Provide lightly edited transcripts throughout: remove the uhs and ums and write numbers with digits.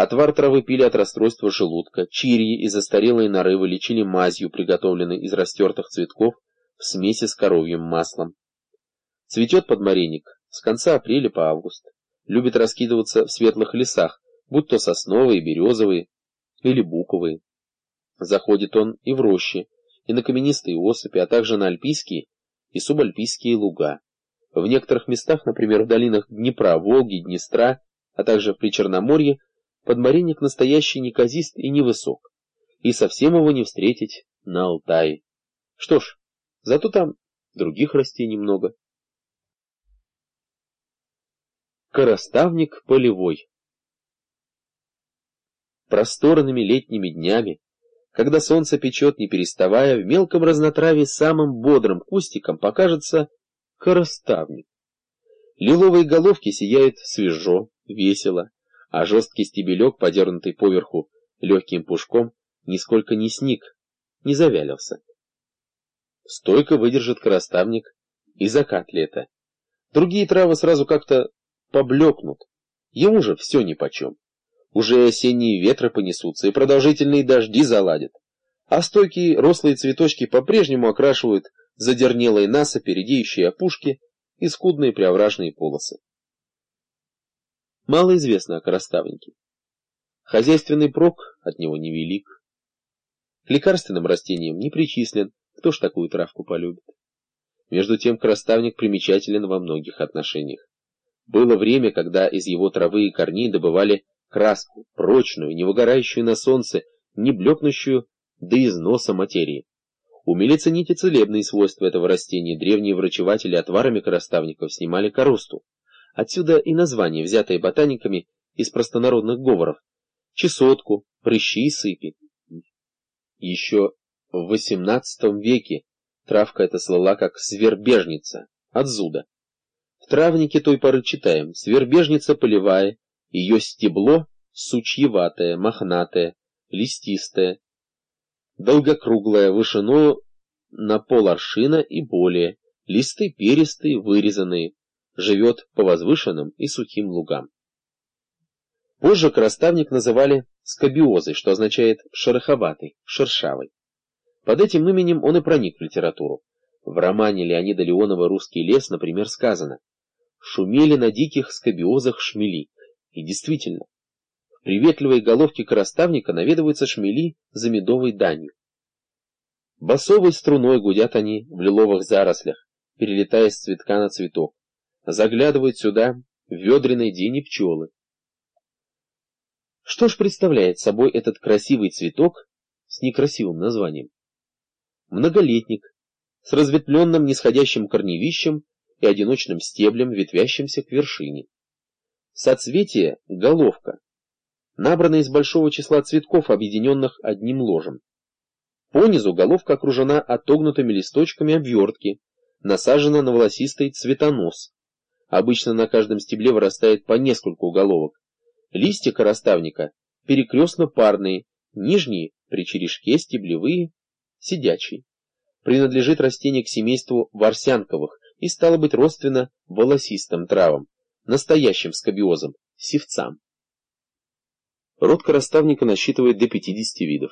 Отвар травы пили от расстройства желудка, чирьи и застарелые нарывы лечили мазью, приготовленной из растертых цветков в смеси с коровьим маслом. Цветет подмаренник с конца апреля по август. Любит раскидываться в светлых лесах, будь то сосновые, березовые или буковые. Заходит он и в рощи, и на каменистые осыпи, а также на альпийские и субальпийские луга. В некоторых местах, например, в долинах Днепра, Волги, Днестра, а также при Черноморье, подмаренник настоящий неказист и невысок, и совсем его не встретить на Алтае. Что ж, зато там других растений много. Коростовник полевой. Просторными летними днями, когда солнце печет не переставая, в мелком разнотравье самым бодрым кустиком покажется коростовник. Лиловые головки сияют свежо, весело, а жесткий стебелек, подернутый поверху легким пушком, нисколько не сник, не завялился. Стойко выдержит коростовник и закат лета. Другие травы сразу как-то поблекнут, ему же все нипочем. Уже осенние ветры понесутся и продолжительные дожди заладят, а стойкие рослые цветочки по-прежнему окрашивают задернелые насыпи, редеющие опушки и скудные преовражные полосы. Мало известно о коростовнике. Хозяйственный прок от него невелик. К лекарственным растениям не причислен, кто ж такую травку полюбит. Между тем коростовник примечателен во многих отношениях. Было время, когда из его травы и корней добывали краску, прочную, не выгорающую на солнце, не блекнущую до износа материи. Умели ценить и целебные свойства этого растения. Древние врачеватели отварами коростовников снимали коросту. Отсюда и название, взятое ботаниками из простонародных говоров: чесотку, прыщи и сыпи. Еще в XVIII веке травка эта слыла как свербежница, от зуда. В травнике той поры читаем: свербежница полевая, ее стебло сучьеватое, мохнатое, листистое, долгокруглое, вышиною на пол-аршина и более, листы перистые, вырезанные, живет по возвышенным и сухим лугам. Позже коростовник называли скабиозой, что означает шероховатый, шершавый. Под этим именем он и проник в литературу. В романе Леонида Леонова «Русский лес», например, сказано: «Шумели на диких скабиозах шмели». И действительно, в приветливые головки коростовника наведываются шмели за медовой данью. Басовой струной гудят они в лиловых зарослях, перелетая с цветка на цветок. Заглядывают сюда в ведреный день и пчелы. Что ж представляет собой этот красивый цветок с некрасивым названием? Многолетник, с разветвленным нисходящим корневищем и одиночным стеблем, ветвящимся к вершине. Соцветие — головка, набранная из большого числа цветков, объединенных одним ложем. Понизу головка окружена отогнутыми листочками обвертки, насажена на волосистый цветонос. Обычно на каждом стебле вырастает по нескольку головок. Листья коростовника перекрестно парные, нижние при черешке, стеблевые, сидячие. Принадлежит растение к семейству ворсянковых и стало быть родственно волосистым травам, настоящим скабиозам, сивцам. Род коростовника насчитывает до 50 видов.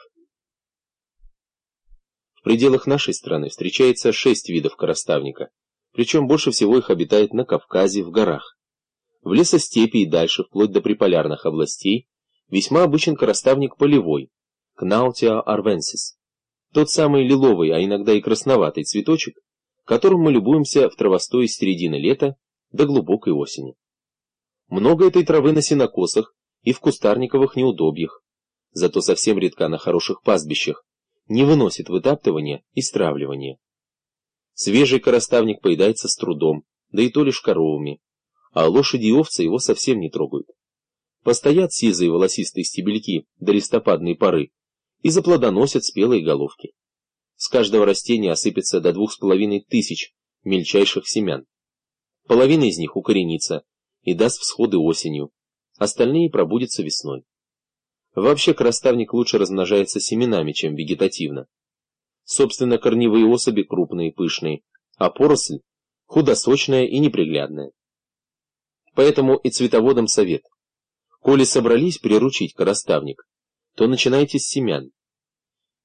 В пределах нашей страны встречается 6 видов коростовника, причем больше всего их обитает на Кавказе, в горах. В лесостепи и дальше, вплоть до приполярных областей, весьма обычен коростовник полевой, Кнаутиа арвенсис, тот самый лиловый, а иногда и красноватый цветочек, которым мы любуемся в травостое с середины лета до глубокой осени. Много этой травы на сенокосах и в кустарниковых неудобьях, зато совсем редка на хороших пастбищах, не выносит вытаптывания и стравливания. Свежий коростовник поедается с трудом, да и то лишь коровами, а лошади и овцы его совсем не трогают. Постоят сизые волосистые стебельки до листопадной поры и заплодоносят спелые головки. С каждого растения осыпется до 2500 мельчайших семян. Половина из них укоренится и даст всходы осенью, остальные пробудятся весной. Вообще коростовник лучше размножается семенами, чем вегетативно. Собственно, корневые особи крупные, пышные, а поросль худосочная и неприглядная. Поэтому и цветоводам совет: Коли собрались приручить короставник, то начинайте с семян.